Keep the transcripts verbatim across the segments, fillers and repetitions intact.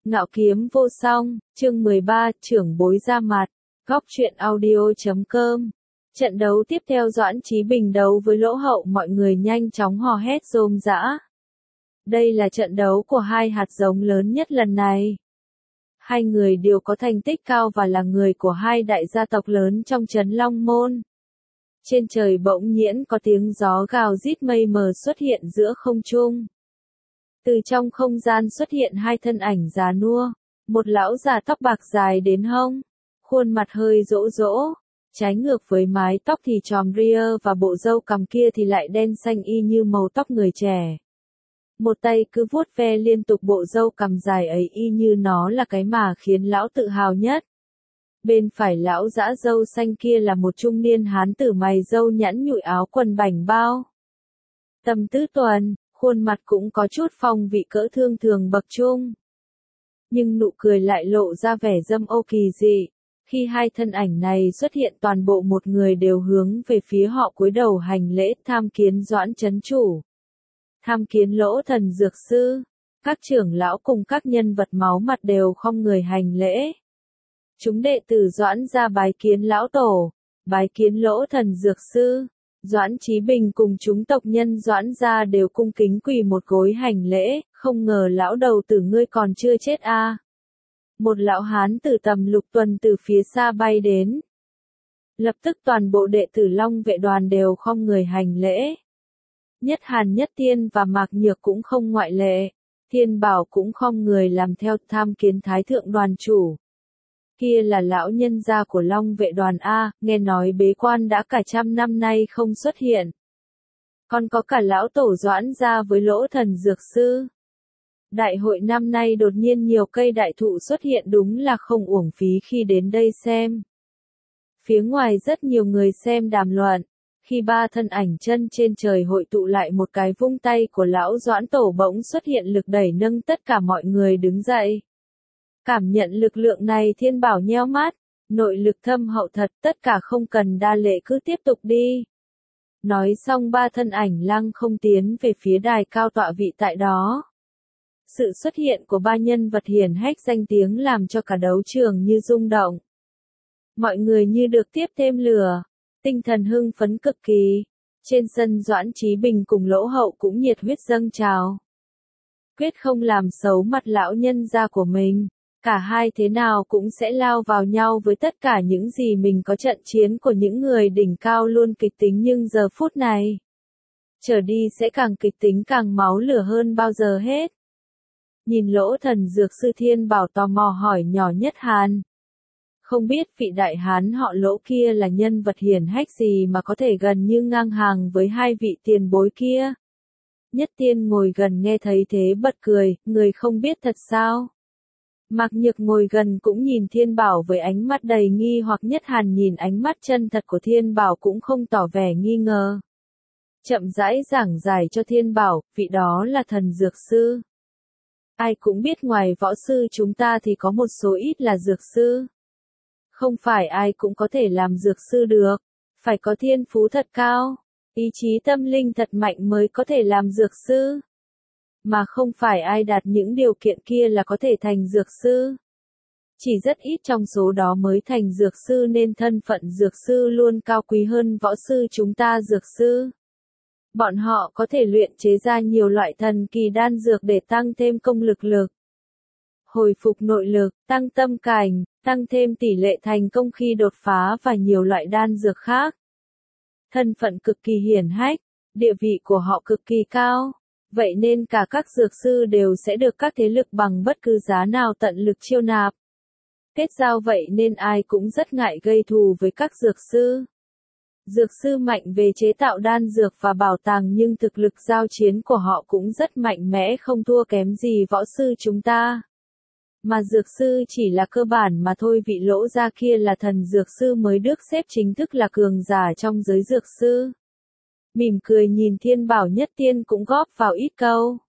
Ngạo kiếm vô song, chương mười ba, trưởng bối ra mặt, góc truyện audio chấm com. Trận đấu tiếp theo Doãn Chí Bình đấu với Lỗ Hậu, mọi người nhanh chóng hò hét rôm rã. Đây là trận đấu của hai hạt giống lớn nhất lần này. Hai người đều có thành tích cao và là người của hai đại gia tộc lớn trong trấn Long Môn. Trên trời bỗng nhiên có tiếng gió gào rít, mây mờ xuất hiện giữa không trung. Từ trong không gian xuất hiện hai thân ảnh già nua, một lão già tóc bạc dài đến hông, khuôn mặt hơi rỗ rỗ, trái ngược với mái tóc thì tròm ria và bộ râu cằm kia thì lại đen xanh y như màu tóc người trẻ. Một tay cứ vuốt ve liên tục bộ râu cằm dài ấy y như nó là cái mà khiến lão tự hào nhất. Bên phải lão dã râu xanh kia là một trung niên hán tử mày râu nhẵn nhụi, áo quần bảnh bao. Tầm tứ tuần, khuôn mặt cũng có chút phong vị cỡ thương thường bậc trung. Nhưng nụ cười lại lộ ra vẻ dâm ô kỳ dị. Khi hai thân ảnh này xuất hiện, toàn bộ một người đều hướng về phía họ cúi đầu hành lễ, tham kiến Doãn trấn chủ. Tham kiến Lỗ thần dược sư. Các trưởng lão cùng các nhân vật máu mặt đều khom người hành lễ. Chúng đệ tử Doãn gia bái kiến lão tổ, bái kiến Lỗ thần dược sư. Doãn Chí Bình cùng chúng tộc nhân Doãn gia đều cung kính quỳ một gối hành lễ, không ngờ lão đầu tử ngươi còn chưa chết a. À. Một lão hán từ tầm lục tuần từ phía xa bay đến. Lập tức toàn bộ đệ tử Long vệ đoàn đều khom người hành lễ. Nhất Hàn Nhất Tiên và Mạc Nhược cũng không ngoại lệ. Thiên Bảo cũng khom người làm theo, tham kiến Thái thượng đoàn chủ. Kia là lão nhân gia của Long vệ đoàn A, nghe nói bế quan đã cả trăm năm nay không xuất hiện. Còn có cả lão tổ Doãn gia với Lỗ thần dược sư. Đại hội năm nay đột nhiên nhiều cây đại thụ xuất hiện, đúng là không uổng phí khi đến đây xem. Phía ngoài rất nhiều người xem đàm luận. Khi ba thân ảnh chân trên trời hội tụ lại, một cái vung tay của lão Doãn tổ bỗng xuất hiện, lực đẩy nâng tất cả mọi người đứng dậy. Cảm nhận lực lượng này, Thiên Bảo nheo mắt, nội lực thâm hậu thật, tất cả không cần đa lễ, cứ tiếp tục đi. Nói xong ba thân ảnh lăng không tiến về phía đài cao tọa vị tại đó. Sự xuất hiện của ba nhân vật hiển hách danh tiếng làm cho cả đấu trường như rung động. Mọi người như được tiếp thêm lửa, tinh thần hưng phấn cực kỳ. Trên sân Doãn Chí Bình cùng Lỗ Hậu cũng nhiệt huyết dâng trào. Quyết không làm xấu mặt lão nhân gia của mình. Cả hai thế nào cũng sẽ lao vào nhau với tất cả những gì mình có. Trận chiến của những người đỉnh cao luôn kịch tính, nhưng giờ phút này trở đi sẽ càng kịch tính, càng máu lửa hơn bao giờ hết. Nhìn Lỗ thần dược sư, Thiên Bảo tò mò hỏi nhỏ Nhất Hàn. Không biết vị đại hán họ Lỗ kia là nhân vật hiển hách gì mà có thể gần như ngang hàng với hai vị tiền bối kia. Nhất Tiên ngồi gần nghe thấy thế bật cười, người không biết thật sao? Mạc Nhược ngồi gần cũng nhìn Thiên Bảo với ánh mắt đầy nghi hoặc. Nhất Hàn nhìn ánh mắt chân thật của Thiên Bảo cũng không tỏ vẻ nghi ngờ. Chậm rãi giảng giải cho Thiên Bảo, vị đó là thần dược sư. Ai cũng biết ngoài võ sư chúng ta thì có một số ít là dược sư. Không phải ai cũng có thể làm dược sư được, phải có thiên phú thật cao, ý chí tâm linh thật mạnh mới có thể làm dược sư. Mà không phải ai đạt những điều kiện kia là có thể thành dược sư. Chỉ rất ít trong số đó mới thành dược sư, nên thân phận dược sư luôn cao quý hơn võ sư chúng ta. Dược sư, bọn họ có thể luyện chế ra nhiều loại thần kỳ đan dược để tăng thêm công lực lực, hồi phục nội lực, tăng tâm cảnh, tăng thêm tỷ lệ thành công khi đột phá và nhiều loại đan dược khác. Thân phận cực kỳ hiển hách, địa vị của họ cực kỳ cao. Vậy nên cả các dược sư đều sẽ được các thế lực bằng bất cứ giá nào tận lực chiêu nạp. Kết giao, vậy nên ai cũng rất ngại gây thù với các dược sư. Dược sư mạnh về chế tạo đan dược và bảo tàng, nhưng thực lực giao chiến của họ cũng rất mạnh mẽ, không thua kém gì võ sư chúng ta. Mà dược sư chỉ là cơ bản mà thôi. Vị Lỗ gia kia là thần dược sư mới được xếp chính thức là cường giả trong giới dược sư. Mỉm cười nhìn Thiên Bảo. Nhất Tiên cũng góp vào ít câu.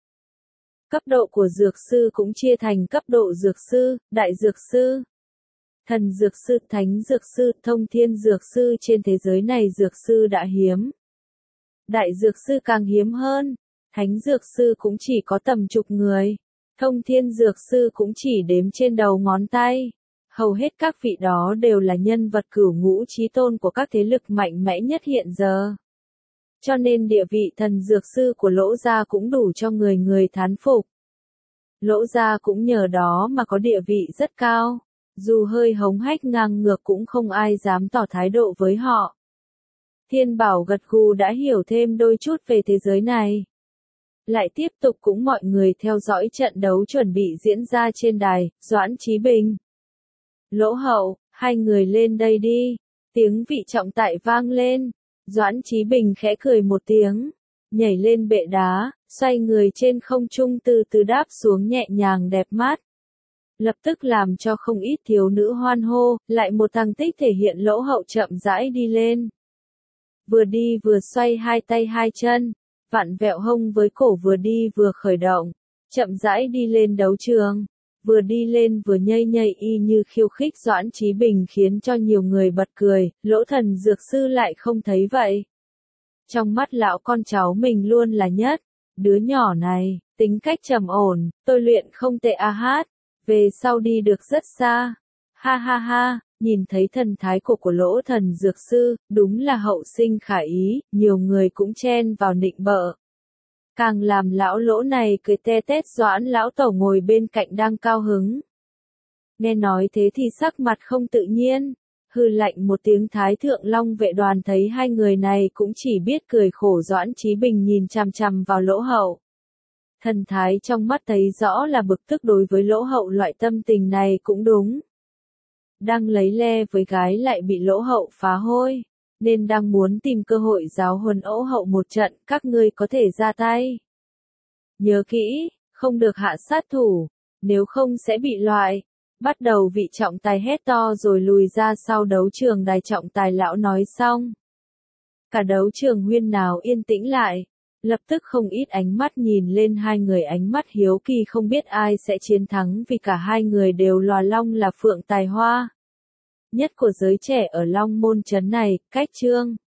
Cấp độ của dược sư cũng chia thành cấp độ dược sư, đại dược sư, thần dược sư, thánh dược sư, thông thiên dược sư. Trên thế giới này dược sư đã hiếm, đại dược sư càng hiếm hơn. Thánh dược sư cũng chỉ có tầm chục người. Thông thiên dược sư cũng chỉ đếm trên đầu ngón tay. Hầu hết các vị đó đều là nhân vật cửu ngũ chí tôn của các thế lực mạnh mẽ nhất hiện giờ. Cho nên địa vị thần dược sư của Lỗ gia cũng đủ cho người người thán phục. Lỗ gia cũng nhờ đó mà có địa vị rất cao. Dù hơi hống hách ngang ngược cũng không ai dám tỏ thái độ với họ. Thiên Bảo gật gù đã hiểu thêm đôi chút về thế giới này. Lại tiếp tục cũng mọi người theo dõi trận đấu chuẩn bị diễn ra trên đài, Doãn Chí Bình. Lỗ Hậu, hai người lên đây đi. Tiếng vị trọng tài vang lên. Doãn Chí Bình khẽ cười một tiếng. Nhảy lên bệ đá, xoay người trên không trung từ từ đáp xuống nhẹ nhàng đẹp mắt. Lập tức làm cho không ít thiếu nữ hoan hô, lại một thằng tích thể hiện Lỗ Hậu chậm rãi đi lên. Vừa đi vừa xoay hai tay hai chân, vặn vẹo hông với cổ vừa đi vừa khởi động, chậm rãi đi lên đấu trường, vừa đi lên vừa nhây nhây y như khiêu khích Doãn Chí Bình khiến cho nhiều người bật cười, Lỗ thần dược sư lại không thấy vậy. Trong mắt lão con cháu mình luôn là nhất, đứa nhỏ này, tính cách trầm ổn, tôi luyện không tệ a hát, về sau đi được rất xa, ha ha ha. Nhìn thấy thần thái của của Lỗ thần dược sư, đúng là hậu sinh khả ý, nhiều người cũng chen vào nịnh bợ. Càng làm lão Lỗ này cười te tét. Doãn lão tổ ngồi bên cạnh đang cao hứng. Nghe nói thế thì sắc mặt không tự nhiên, hừ lạnh một tiếng. Thái thượng Long vệ đoàn thấy hai người này cũng chỉ biết cười khổ. Doãn Chí Bình nhìn chằm chằm vào Lỗ Hậu. Thần thái trong mắt thấy rõ là bực tức. Đối với Lỗ Hậu loại tâm tình này cũng đúng. Đang lấy le với gái lại bị Lỗ Hậu phá hôi, nên đang muốn tìm cơ hội giáo huấn Lỗ Hậu một trận, các ngươi có thể ra tay. Nhớ kỹ, không được hạ sát thủ, nếu không sẽ bị loại. Bắt đầu vị trọng tài hét to rồi lùi ra sau đấu trường. Đài trọng tài lão nói xong. Cả đấu trường huyên náo yên tĩnh lại. Lập tức không ít ánh mắt nhìn lên hai người, ánh mắt hiếu kỳ không biết ai sẽ chiến thắng vì cả hai người đều lòa long là phượng tài hoa nhất của giới trẻ ở Long Môn trấn này. Cách chương